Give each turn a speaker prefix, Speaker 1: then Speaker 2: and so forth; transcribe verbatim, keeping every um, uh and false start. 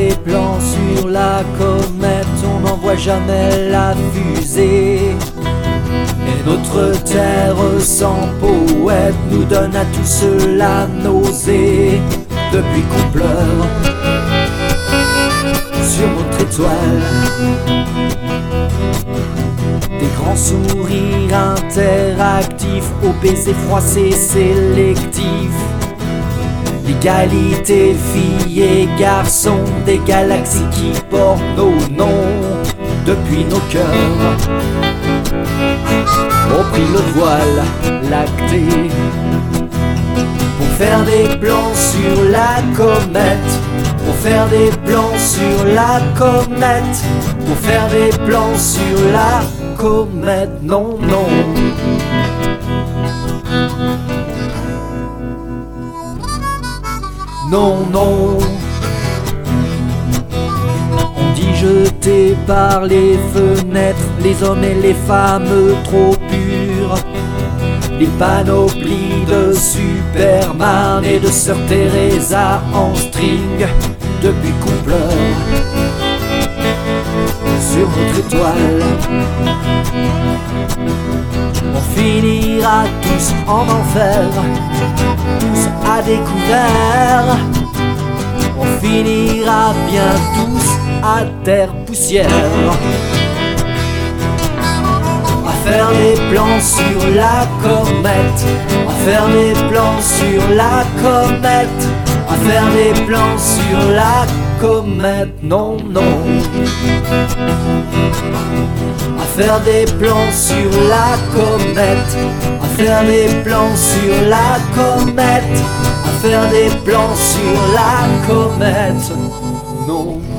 Speaker 1: des plans sur la comète, on n'envoie jamais la fusée. Et notre terre sans poète nous donne à tous la nausée. Depuis qu'on pleure sur notre étoile, des grands sourires interactifs aux baisers froissés sélectifs. L'égalité filles et garçons, des galaxies qui portent nos noms. Depuis nos cœurs ont pris le voile lacté pour faire des plans sur la comète, pour faire des plans sur la comète, pour faire des plans sur la comète. Non, non. Non, non. On dit jetés par les fenêtres, les hommes et les femmes trop purs, les panoplies de Superman et de Sœur Teresa en string. Depuis qu'on pleure sur notre étoile, on finira tous en enfer, tous à découvert. On finira bien tous à terre poussière, à faire des plans sur la comète, à faire des plans sur la comète, à faire des plans sur la comète. Non, non. À faire des plans sur la comète, à faire des plans sur la comète, à faire des plans sur la comète. Non.